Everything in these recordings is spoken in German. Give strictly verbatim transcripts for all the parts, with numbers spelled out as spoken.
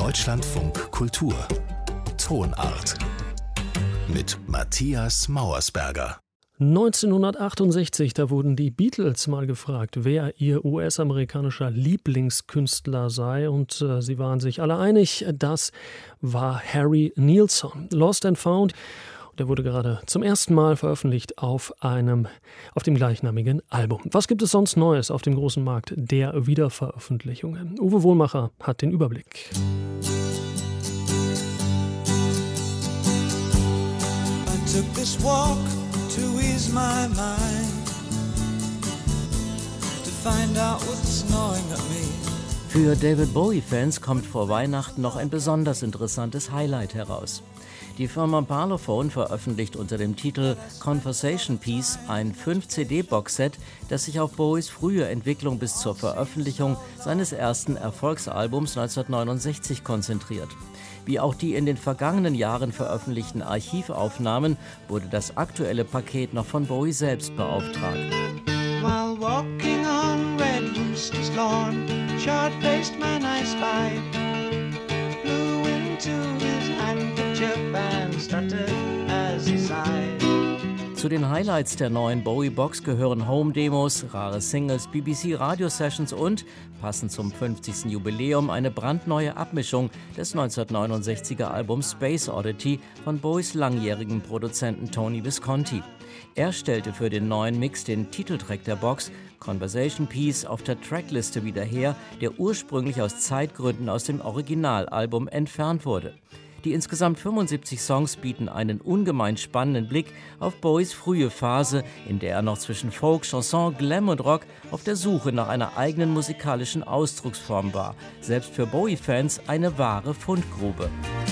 Deutschlandfunk Kultur Tonart mit Matthias Mauersberger. neunzehnhundertachtundsechzig, da wurden die Beatles mal gefragt, wer ihr U S-amerikanischer Lieblingskünstler sei. Und äh, sie waren sich alle einig, das war Harry Nilsson. Lost and Found. Der wurde gerade zum ersten Mal veröffentlicht auf einem, auf dem gleichnamigen Album. Was gibt es sonst Neues auf dem großen Markt der Wiederveröffentlichungen? Uwe Wohlmacher hat den Überblick. I took this walk to ease my mind, to find out what's gnawing at me. Für David Bowie-Fans kommt vor Weihnachten noch ein besonders interessantes Highlight heraus. Die Firma Parlophone veröffentlicht unter dem Titel Conversation Piece ein fünf C D-Boxset, das sich auf Bowies frühe Entwicklung bis zur Veröffentlichung seines ersten Erfolgsalbums neunzehnhundertneunundsechzig konzentriert. Wie auch die in den vergangenen Jahren veröffentlichten Archivaufnahmen wurde das aktuelle Paket noch von Bowie selbst beauftragt. While walking on Red Rooster's lawn, short-faced man I spied, blew into his handkerchief and stuttered as he sighed. Zu den Highlights der neuen Bowie-Box gehören Home-Demos, rare Singles, B B C-Radio-Sessions und, passend zum fünfzigsten Jubiläum, eine brandneue Abmischung des neunzehnhundertneunundsechziger Albums Space Oddity von Bowies langjährigen Produzenten Tony Visconti. Er stellte für den neuen Mix den Titeltrack der Box, Conversation Piece, auf der Trackliste wieder her, der ursprünglich aus Zeitgründen aus dem Originalalbum entfernt wurde. Die insgesamt fünfundsiebzig Songs bieten einen ungemein spannenden Blick auf Bowies frühe Phase, in der er noch zwischen Folk, Chanson, Glam und Rock auf der Suche nach einer eigenen musikalischen Ausdrucksform war. Selbst für Bowie-Fans eine wahre Fundgrube.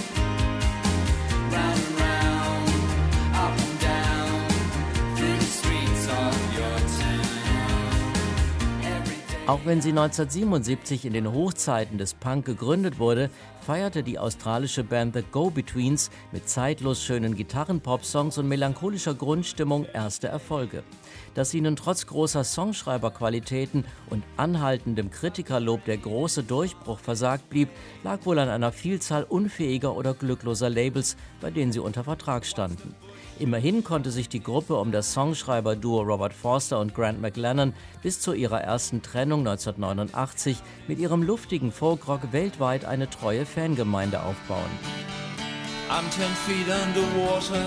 Auch wenn sie neunzehnhundertsiebenundsiebzig in den Hochzeiten des Punk gegründet wurde, feierte die australische Band The Go-Betweens mit zeitlos schönen Gitarren-Pop-Songs und melancholischer Grundstimmung erste Erfolge. Dass ihnen trotz großer Songschreiberqualitäten und anhaltendem Kritikerlob der große Durchbruch versagt blieb, lag wohl an einer Vielzahl unfähiger oder glückloser Labels, bei denen sie unter Vertrag standen. Immerhin konnte sich die Gruppe um das Songschreiber-Duo Robert Forster und Grant McLennan bis zu ihrer ersten Trennung neunzehnhundertneunundachtzig mit ihrem luftigen Folkrock weltweit eine treue Fangemeinde aufbauen. I'm ten feet underwater,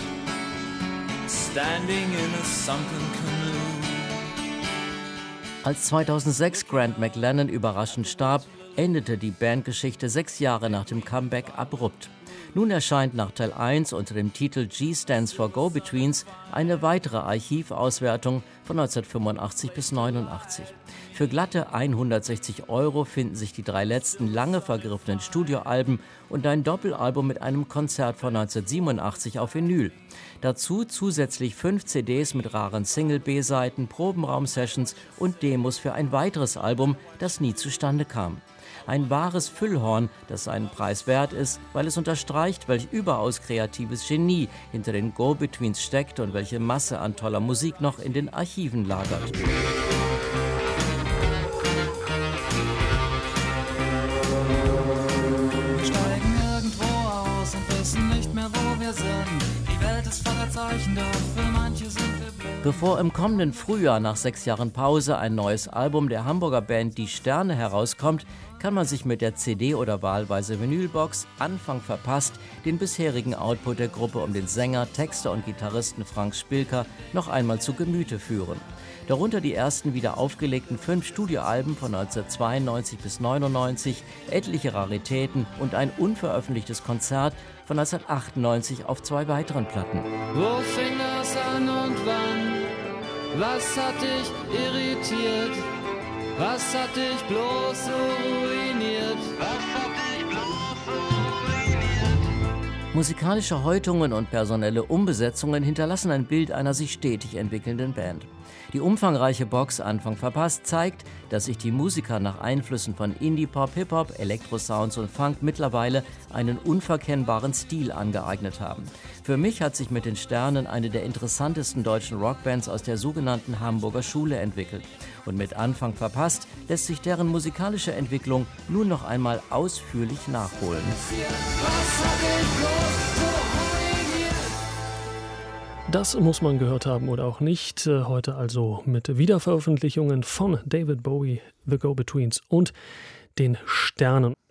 standing in a sunken canoe. Als zweitausendsechs Grant McLennan überraschend starb, endete die Bandgeschichte sechs Jahre nach dem Comeback abrupt. Nun erscheint nach Teil eins unter dem Titel G Stands for Go-Betweens eine weitere Archivauswertung von neunzehnhundertfünfundachtzig bis neunundachtzig. Für glatte hundertsechzig Euro finden sich die drei letzten lange vergriffenen Studioalben und ein Doppelalbum mit einem Konzert von neunzehnhundertsiebenundachtzig auf Vinyl. Dazu zusätzlich fünf C Ds mit raren Single-B-Seiten, Probenraum-Sessions und Demos für ein weiteres Album, das nie zustande kam. Ein wahres Füllhorn, das seinen Preis wert ist, weil es unterstreicht, welch überaus kreatives Genie hinter den Go-Betweens steckt und welche Masse an toller Musik noch in den Archiven lagert. Wir steigen irgendwo aus und wissen nicht mehr, wo wir sind. Die Welt ist voller Zeichen, doch für manche sind wir blind. Bevor im kommenden Frühjahr nach sechs Jahren Pause ein neues Album der Hamburger Band Die Sterne herauskommt, kann man sich mit der C D oder wahlweise Vinylbox Anfang verpasst den bisherigen Output der Gruppe um den Sänger, Texter und Gitarristen Frank Spilker noch einmal zu Gemüte führen. Darunter die ersten wieder aufgelegten fünf Studioalben von neunzehnhundertzweiundneunzig bis neunundneunzig, etliche Raritäten und ein unveröffentlichtes Konzert von neunzehnhundertachtundneunzig auf zwei weiteren Platten. Wo fing das an und wann? Was hat dich irritiert? Was hat dich bloß so ruiniert? Was hat dich bloß so ruiniert? Musikalische Häutungen und personelle Umbesetzungen hinterlassen ein Bild einer sich stetig entwickelnden Band. Die umfangreiche Box Anfang verpasst zeigt, dass sich die Musiker nach Einflüssen von Indie-Pop, Hip-Hop, Elektrosounds und Funk mittlerweile einen unverkennbaren Stil angeeignet haben. Für mich hat sich mit den Sternen eine der interessantesten deutschen Rockbands aus der sogenannten Hamburger Schule entwickelt. Und mit Anfang verpasst lässt sich deren musikalische Entwicklung nun noch einmal ausführlich nachholen. Das muss man gehört haben oder auch nicht. Heute also mit Wiederveröffentlichungen von David Bowie, The Go-Betweens und den Sternen.